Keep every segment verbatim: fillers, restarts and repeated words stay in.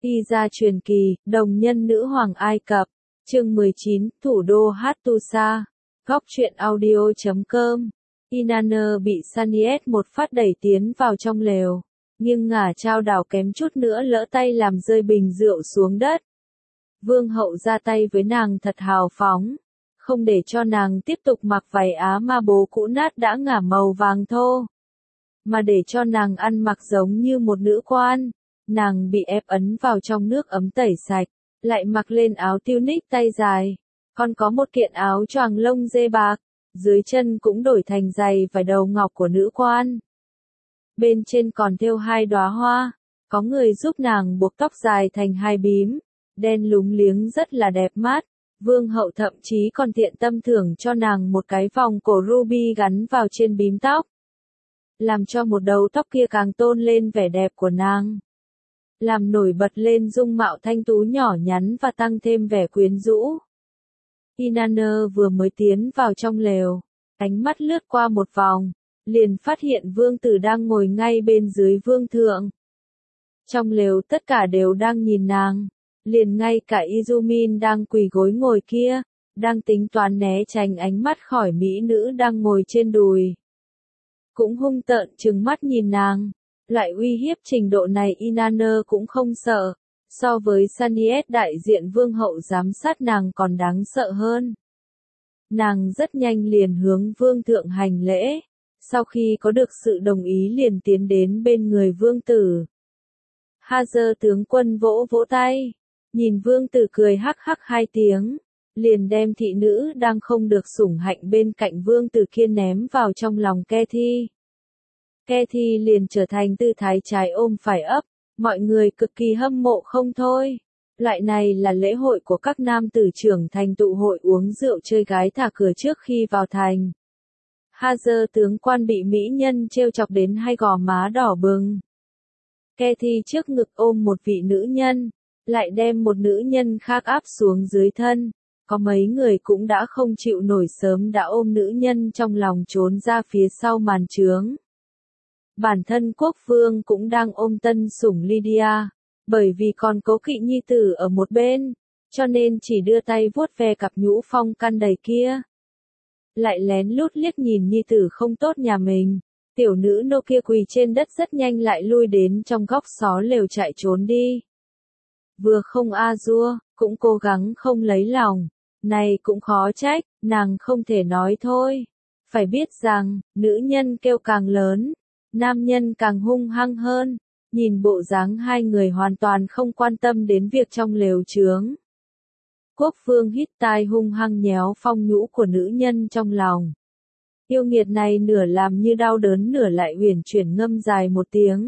Y gia truyền kỳ, đồng nhân nữ hoàng Ai Cập. Chương mười chín, thủ đô Hattusa. Góc truyện audio chấm com. Inanna bị Saniet một phát đẩy tiến vào trong lều, nghiêng ngả chao đảo kém chút nữa lỡ tay làm rơi bình rượu xuống đất. Vương hậu ra tay với nàng thật hào phóng, không để cho nàng tiếp tục mặc váy á ma bố cũ nát đã ngả màu vàng thô, mà để cho nàng ăn mặc giống như một nữ quan. Nàng bị ép ấn vào trong nước ấm tẩy sạch, lại mặc lên áo tunic tay dài, còn có một kiện áo choàng lông dê bạc, dưới chân cũng đổi thành giày vải đầu ngọc của nữ quan. Bên trên còn thêu hai đóa hoa, có người giúp nàng buộc tóc dài thành hai bím, đen lúng liếng rất là đẹp mắt. Vương hậu thậm chí còn tiện tâm thưởng cho nàng một cái vòng cổ ruby gắn vào trên bím tóc, làm cho một đầu tóc kia càng tôn lên vẻ đẹp của nàng, làm nổi bật lên dung mạo thanh tú nhỏ nhắn và tăng thêm vẻ quyến rũ. Inanna vừa mới tiến vào trong lều, ánh mắt lướt qua một vòng, liền phát hiện vương tử đang ngồi ngay bên dưới vương thượng. Trong lều tất cả đều đang nhìn nàng, liền ngay cả Izumin đang quỳ gối ngồi kia, đang tính toán né tránh ánh mắt khỏi mỹ nữ đang ngồi trên đùi, cũng hung tợn trừng mắt nhìn nàng. Loại uy hiếp trình độ này Inanna cũng không sợ, so với Saniet đại diện vương hậu giám sát nàng còn đáng sợ hơn. Nàng rất nhanh liền hướng vương thượng hành lễ, sau khi có được sự đồng ý liền tiến đến bên người vương tử. Hazer tướng quân vỗ vỗ tay, nhìn vương tử cười hắc hắc hai tiếng, liền đem thị nữ đang không được sủng hạnh bên cạnh vương tử kia ném vào trong lòng Kethi. Kethi liền trở thành tư thái trái ôm phải ấp, mọi người cực kỳ hâm mộ không thôi. Loại này là lễ hội của các nam tử trưởng thành tụ hội uống rượu chơi gái thả cửa trước khi vào thành. Hazer tướng quan bị mỹ nhân trêu chọc đến hai gò má đỏ bừng. Kethi trước ngực ôm một vị nữ nhân, lại đem một nữ nhân khác áp xuống dưới thân. Có mấy người cũng đã không chịu nổi sớm đã ôm nữ nhân trong lòng trốn ra phía sau màn trướng. Bản thân quốc vương cũng đang ôm tân sủng Lydia, bởi vì còn cố kỵ nhi tử ở một bên, cho nên chỉ đưa tay vuốt ve cặp nhũ phong căn đầy kia. Lại lén lút liếc nhìn nhi tử không tốt nhà mình, tiểu nữ nô kia quỳ trên đất rất nhanh lại lui đến trong góc xó lều chạy trốn đi. Vừa không a dua, cũng cố gắng không lấy lòng, này cũng khó trách, nàng không thể nói thôi. Phải biết rằng, nữ nhân kêu càng lớn, nam nhân càng hung hăng hơn. Nhìn bộ dáng hai người hoàn toàn không quan tâm đến việc trong lều trướng. Quốc vương hít tai hung hăng nhéo phong nhũ của nữ nhân trong lòng. Yêu nghiệt này nửa làm như đau đớn nửa lại uyển chuyển ngâm dài một tiếng.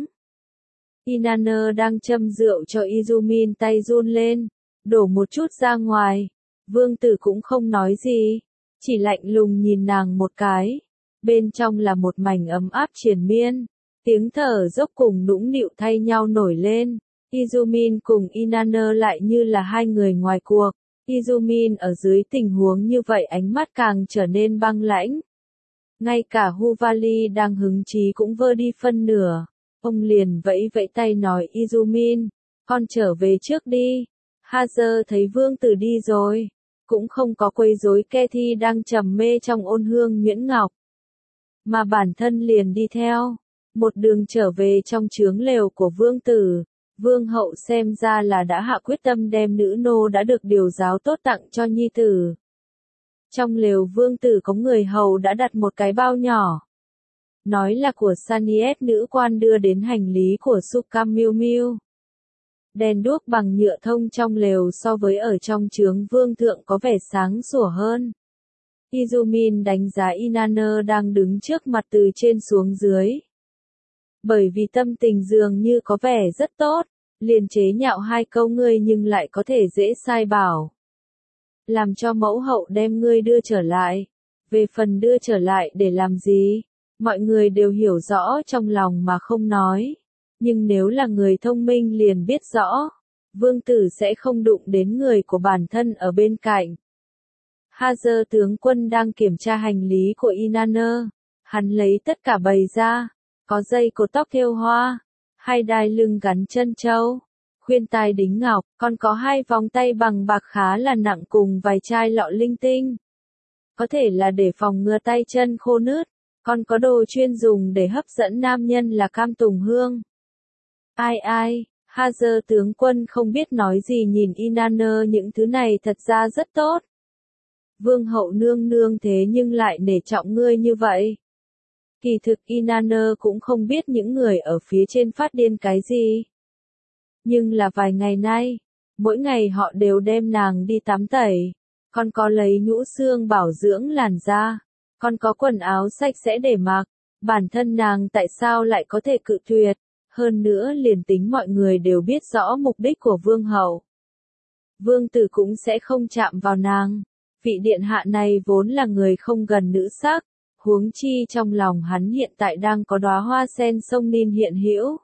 Inanna đang châm rượu cho Izumin tay run lên, đổ một chút ra ngoài. Vương tử cũng không nói gì, chỉ lạnh lùng nhìn nàng một cái. Bên trong là một mảnh ấm áp triền miên, tiếng thở dốc cùng nũng nịu thay nhau nổi lên. Izumin cùng Inanna lại như là hai người ngoài cuộc. Izumin ở dưới tình huống như vậy ánh mắt càng trở nên băng lãnh. Ngay cả Huvali đang hứng chí cũng vơ đi phân nửa. Ông liền vẫy vẫy tay nói Izumin, con trở về trước đi. Hazer thấy vương tử đi rồi, cũng không có quấy rối Kethi đang trầm mê trong ôn hương nhuyễn ngọc, mà bản thân liền đi theo, một đường trở về trong trướng lều của vương tử. Vương hậu xem ra là đã hạ quyết tâm đem nữ nô đã được điều giáo tốt tặng cho nhi tử. Trong lều vương tử có người hầu đã đặt một cái bao nhỏ, nói là của Saniet nữ quan đưa đến hành lý của Sukam Miu Miu. Đèn đuốc bằng nhựa thông trong lều so với ở trong trướng vương thượng có vẻ sáng sủa hơn. Izumin đánh giá Inanna đang đứng trước mặt từ trên xuống dưới. Bởi vì tâm tình dường như có vẻ rất tốt, liền chế nhạo hai câu ngươi nhưng lại có thể dễ sai bảo. Làm cho mẫu hậu đem ngươi đưa trở lại. Về phần đưa trở lại để làm gì, mọi người đều hiểu rõ trong lòng mà không nói. Nhưng nếu là người thông minh liền biết rõ, vương tử sẽ không đụng đến người của bản thân ở bên cạnh. Hazer tướng quân đang kiểm tra hành lý của Inanna, hắn lấy tất cả bày ra, có dây cột tóc thêu hoa, hai đai lưng gắn chân châu, khuyên tai đính ngọc, còn có hai vòng tay bằng bạc khá là nặng cùng vài chai lọ linh tinh. Có thể là để phòng ngừa tay chân khô nứt, còn có đồ chuyên dùng để hấp dẫn nam nhân là cam tùng hương. Ai ai, Hazer tướng quân không biết nói gì nhìn Inanna, những thứ này thật ra rất tốt. Vương hậu nương nương thế nhưng lại nể trọng ngươi như vậy. Kỳ thực Inanna cũng không biết những người ở phía trên phát điên cái gì. Nhưng là vài ngày nay, mỗi ngày họ đều đem nàng đi tắm tẩy, còn có lấy nhũ xương bảo dưỡng làn da, còn có quần áo sạch sẽ để mặc, bản thân nàng tại sao lại có thể cự tuyệt, hơn nữa liền tính mọi người đều biết rõ mục đích của vương hậu. Vương tử cũng sẽ không chạm vào nàng, vị điện hạ này vốn là người không gần nữ sắc, huống chi trong lòng hắn hiện tại đang có đóa hoa sen sông Nin hiện hữu.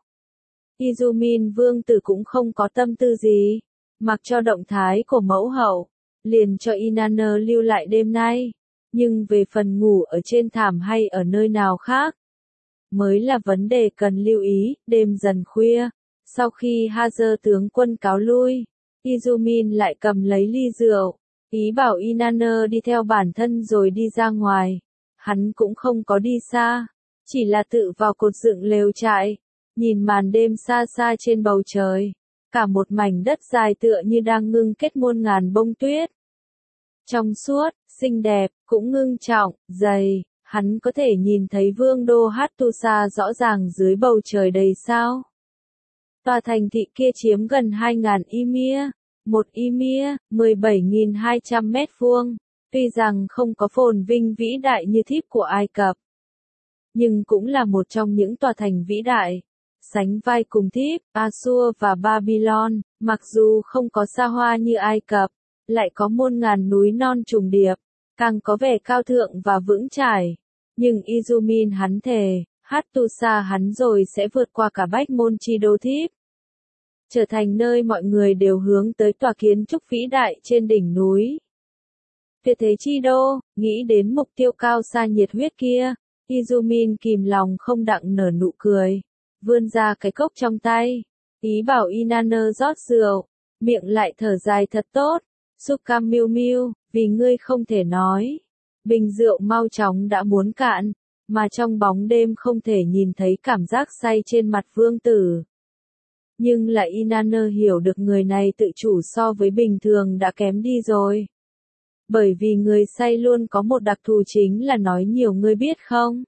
Izumin vương tử cũng không có tâm tư gì, mặc cho động thái của mẫu hậu, liền cho Inanna lưu lại đêm nay, nhưng về phần ngủ ở trên thảm hay ở nơi nào khác, mới là vấn đề cần lưu ý. Đêm dần khuya, sau khi Hazer tướng quân cáo lui, Izumin lại cầm lấy ly rượu, ý bảo Inanna đi theo bản thân rồi đi ra ngoài. Hắn cũng không có đi xa, chỉ là tự vào cột dựng lều trại, nhìn màn đêm xa xa trên bầu trời, cả một mảnh đất dài tựa như đang ngưng kết muôn ngàn bông tuyết. Trong suốt, xinh đẹp, cũng ngưng trọng, dày, hắn có thể nhìn thấy vương đô Hattusa rõ ràng dưới bầu trời đầy sao. Tòa thành thị kia chiếm gần hai nghìn Ymir, một Ymir, mười bảy nghìn hai trăm mét vuông, tuy rằng không có phồn vinh vĩ đại như Thiếp của Ai Cập, nhưng cũng là một trong những tòa thành vĩ đại, sánh vai cùng Thiếp, Assur và Babylon, mặc dù không có xa hoa như Ai Cập, lại có muôn ngàn núi non trùng điệp, càng có vẻ cao thượng và vững chãi. Nhưng Izumin hắn thề, Hattusa hắn rồi sẽ vượt qua cả bách môn chi đô Thiếp, trở thành nơi mọi người đều hướng tới tòa kiến trúc vĩ đại trên đỉnh núi. Tuyệt thế chi đô, nghĩ đến mục tiêu cao xa nhiệt huyết kia, Izumin kìm lòng không đặng nở nụ cười, vươn ra cái cốc trong tay, ý bảo Inanna rót rượu, miệng lại thở dài thật tốt. Sukam Miu Miu, vì ngươi không thể nói. Bình rượu mau chóng đã muốn cạn, mà trong bóng đêm không thể nhìn thấy cảm giác say trên mặt vương tử. Nhưng lại Inanna hiểu được người này tự chủ so với bình thường đã kém đi rồi. Bởi vì người say luôn có một đặc thù chính là nói nhiều, ngươi biết không?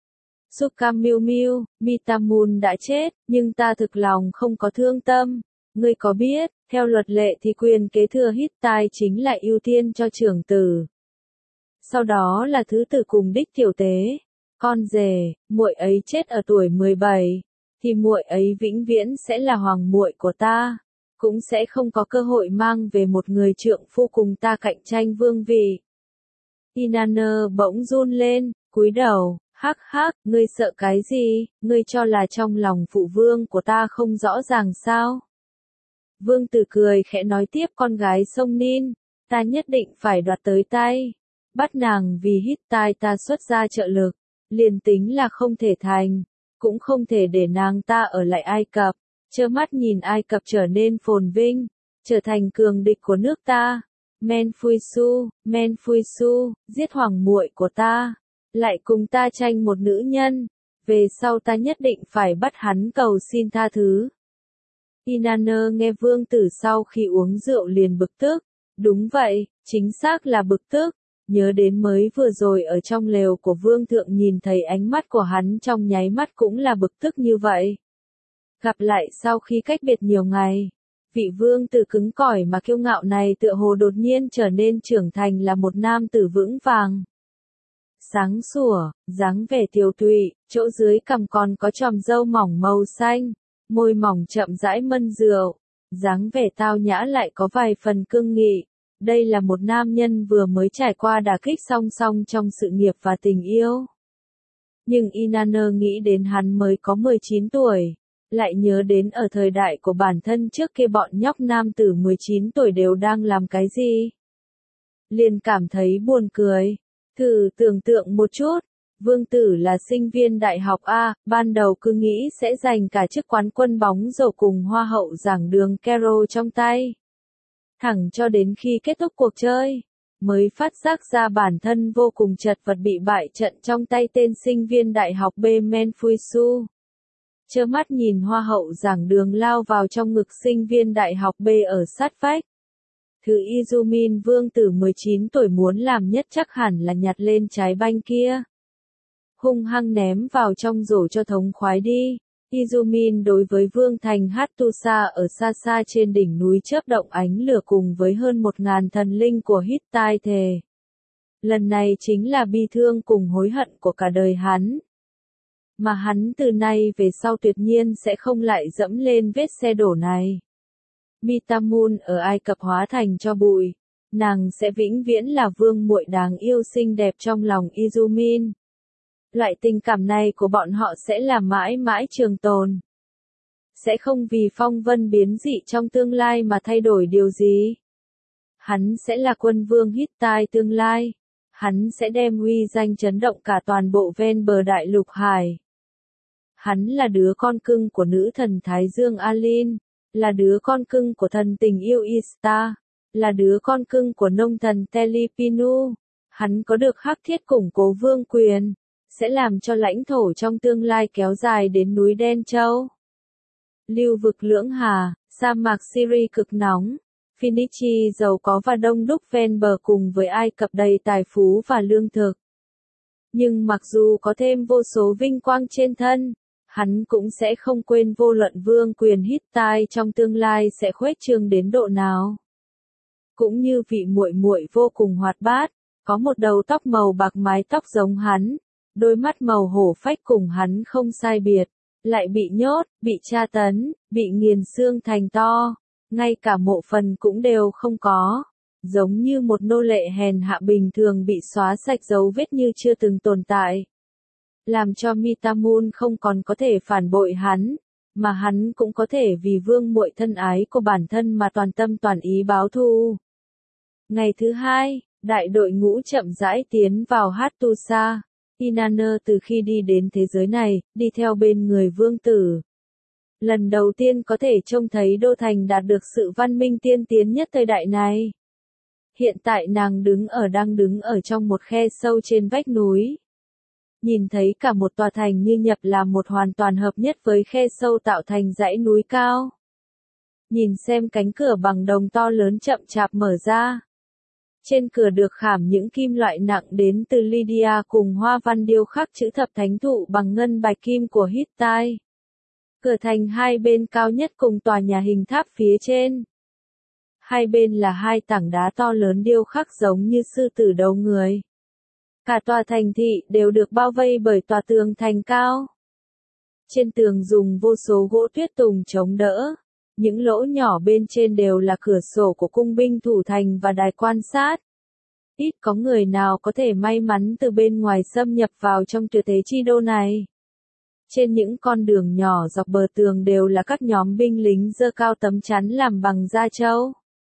Sukam Miu Miu, Mitamun đã chết, nhưng ta thực lòng không có thương tâm. Ngươi có biết, theo luật lệ thì quyền kế thừa Hittite chính là ưu tiên cho trưởng tử. Sau đó là thứ tử cùng đích tiểu tế. Con rể, muội ấy chết ở tuổi mười bảy, thì muội ấy vĩnh viễn sẽ là hoàng muội của ta, cũng sẽ không có cơ hội mang về một người trượng phu cùng ta cạnh tranh vương vị. Inanna bỗng run lên, cúi đầu, hắc hắc, ngươi sợ cái gì, ngươi cho là trong lòng phụ vương của ta không rõ ràng sao? Vương tử cười khẽ nói tiếp, con gái sông Nin, ta nhất định phải đoạt tới tay, bắt nàng vì Hittite ta xuất ra trợ lực, liền tính là không thể thành, cũng không thể để nàng ta ở lại Ai Cập, trơ mắt nhìn Ai Cập trở nên phồn vinh, trở thành cường địch của nước ta. Menfuisu, Menfuisu, giết hoàng muội của ta, lại cùng ta tranh một nữ nhân, về sau ta nhất định phải bắt hắn cầu xin tha thứ. Inanna nghe vương tử sau khi uống rượu liền bực tức, đúng vậy, chính xác là bực tức, nhớ đến mới vừa rồi ở trong lều của vương thượng nhìn thấy ánh mắt của hắn trong nháy mắt cũng là bực tức như vậy. Gặp lại sau khi cách biệt nhiều ngày, vị vương tử cứng cỏi mà kiêu ngạo này tựa hồ đột nhiên trở nên trưởng thành là một nam tử vững vàng. Sáng sủa, dáng vẻ tiều tụy, chỗ dưới cằm còn có chòm râu mỏng màu xanh, môi mỏng chậm rãi mân rượu, dáng vẻ tao nhã lại có vài phần cương nghị. Đây là một nam nhân vừa mới trải qua đả kích song song trong sự nghiệp và tình yêu. Nhưng Inanna nghĩ đến hắn mới có mười chín tuổi, lại nhớ đến ở thời đại của bản thân trước kia bọn nhóc nam tử mười chín tuổi đều đang làm cái gì. Liền cảm thấy buồn cười. Thử tưởng tượng một chút, Vương Tử là sinh viên đại học A, ban đầu cứ nghĩ sẽ giành cả chức quán quân bóng rổ cùng Hoa hậu giảng đường Carol trong tay. Thẳng cho đến khi kết thúc cuộc chơi, mới phát giác ra bản thân vô cùng chật vật bị bại trận trong tay tên sinh viên đại học B Menfuisu. Trơ mắt nhìn Hoa hậu giảng đường lao vào trong ngực sinh viên đại học B ở sát vách. Thứ Izumin Vương Tử mười chín tuổi muốn làm nhất chắc hẳn là nhặt lên trái banh kia, hung hăng ném vào trong rổ cho thống khoái đi. Izumin đối với Vương thành Hattusa ở xa xa trên đỉnh núi chớp động ánh lửa cùng với hơn một ngàn thần linh của Hittite thề. Lần này chính là bi thương cùng hối hận của cả đời hắn. Mà hắn từ nay về sau tuyệt nhiên sẽ không lại dẫm lên vết xe đổ này. Mitamun ở Ai Cập hóa thành cho bụi, nàng sẽ vĩnh viễn là vương muội đáng yêu xinh đẹp trong lòng Izumin. Loại tình cảm này của bọn họ sẽ là mãi mãi trường tồn. Sẽ không vì phong vân biến dị trong tương lai mà thay đổi điều gì. Hắn sẽ là quân vương Hittite tương lai. Hắn sẽ đem uy danh chấn động cả toàn bộ ven bờ đại lục hải. Hắn là đứa con cưng của nữ thần Thái Dương Alin, là đứa con cưng của thần tình yêu Ishtar, là đứa con cưng của nông thần Telipinu. Hắn có được hắc thiết củng cố vương quyền, sẽ làm cho lãnh thổ trong tương lai kéo dài đến núi Đen Châu. Lưu vực Lưỡng Hà, sa mạc Syria cực nóng, Phoenicia giàu có và đông đúc ven bờ cùng với Ai Cập đầy tài phú và lương thực. Nhưng mặc dù có thêm vô số vinh quang trên thân, hắn cũng sẽ không quên vô luận vương quyền Hittite trong tương lai sẽ khuếch trương đến độ nào. Cũng như vị muội muội vô cùng hoạt bát, có một đầu tóc màu bạc mái tóc giống hắn, đôi mắt màu hổ phách cùng hắn không sai biệt, lại bị nhốt, bị tra tấn, bị nghiền xương thành to, ngay cả mộ phần cũng đều không có, giống như một nô lệ hèn hạ bình thường bị xóa sạch dấu vết như chưa từng tồn tại. Làm cho Mitamun không còn có thể phản bội hắn, mà hắn cũng có thể vì vương muội thân ái của bản thân mà toàn tâm toàn ý báo thù. Ngày thứ hai, đại đội ngũ chậm rãi tiến vào Hattusa. Inanna từ khi đi đến thế giới này, đi theo bên người vương tử. Lần đầu tiên có thể trông thấy đô thành đạt được sự văn minh tiên tiến nhất thời đại này. Hiện tại nàng đứng ở đang đứng ở trong một khe sâu trên vách núi. Nhìn thấy cả một tòa thành như nhập làm một hoàn toàn hợp nhất với khe sâu tạo thành dãy núi cao. Nhìn xem cánh cửa bằng đồng to lớn chậm chạp mở ra. Trên cửa được khảm những kim loại nặng đến từ Lydia cùng hoa văn điêu khắc chữ thập thánh thụ bằng ngân bạch kim của Hittite. Cửa thành hai bên cao nhất cùng tòa nhà hình tháp phía trên. Hai bên là hai tảng đá to lớn điêu khắc giống như sư tử đầu người. Cả tòa thành thị đều được bao vây bởi tòa tường thành cao. Trên tường dùng vô số gỗ tuyết tùng chống đỡ. Những lỗ nhỏ bên trên đều là cửa sổ của cung binh thủ thành và đài quan sát. Ít có người nào có thể may mắn từ bên ngoài xâm nhập vào trong tuyệt thế chi đô này. Trên những con đường nhỏ dọc bờ tường đều là các nhóm binh lính giơ cao tấm chắn làm bằng da trâu.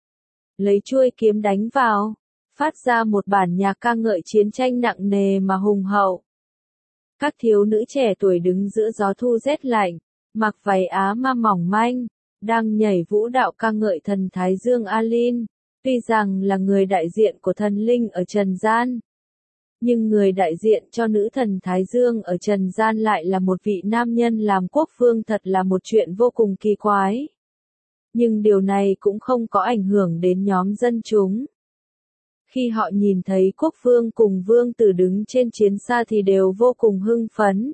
Lấy chuôi kiếm đánh vào, phát ra một bản nhạc ca ngợi chiến tranh nặng nề mà hùng hậu. Các thiếu nữ trẻ tuổi đứng giữa gió thu rét lạnh, mặc váy á ma mỏng manh, đang nhảy vũ đạo ca ngợi thần Thái Dương Alin, tuy rằng là người đại diện của thần linh ở trần gian. Nhưng người đại diện cho nữ thần Thái Dương ở trần gian lại là một vị nam nhân làm quốc vương, thật là một chuyện vô cùng kỳ quái. Nhưng điều này cũng không có ảnh hưởng đến nhóm dân chúng. Khi họ nhìn thấy quốc vương cùng vương tử đứng trên chiến xa thì đều vô cùng hưng phấn.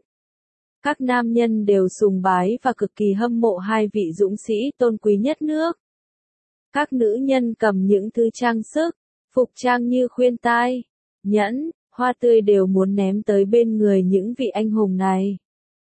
Các nam nhân đều sùng bái và cực kỳ hâm mộ hai vị dũng sĩ tôn quý nhất nước. Các nữ nhân cầm những thứ trang sức, phục trang như khuyên tai, nhẫn, hoa tươi đều muốn ném tới bên người những vị anh hùng này.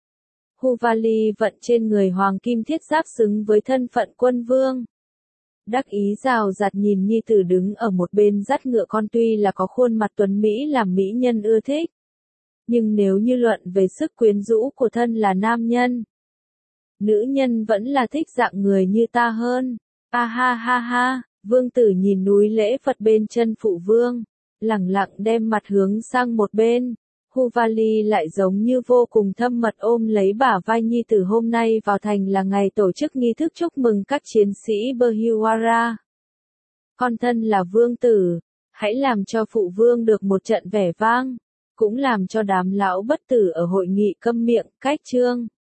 Huvali vận trên người hoàng kim thiết giáp xứng với thân phận quân vương. Đắc ý rào rạt nhìn nhi tử đứng ở một bên dắt ngựa con, tuy là có khuôn mặt tuấn mỹ làm mỹ nhân ưa thích. Nhưng nếu như luận về sức quyến rũ của thân là nam nhân, nữ nhân vẫn là thích dạng người như ta hơn. A ha ha ha, vương tử nhìn núi lễ Phật bên chân phụ vương, lẳng lặng đem mặt hướng sang một bên, Huvali lại giống như vô cùng thâm mật ôm lấy bả vai nhi tử. Hôm nay vào thành là ngày tổ chức nghi thức chúc mừng các chiến sĩ Berhiwara. Con thân là vương tử, hãy làm cho phụ vương được một trận vẻ vang, cũng làm cho đám lão bất tử ở hội nghị câm miệng. Cách chương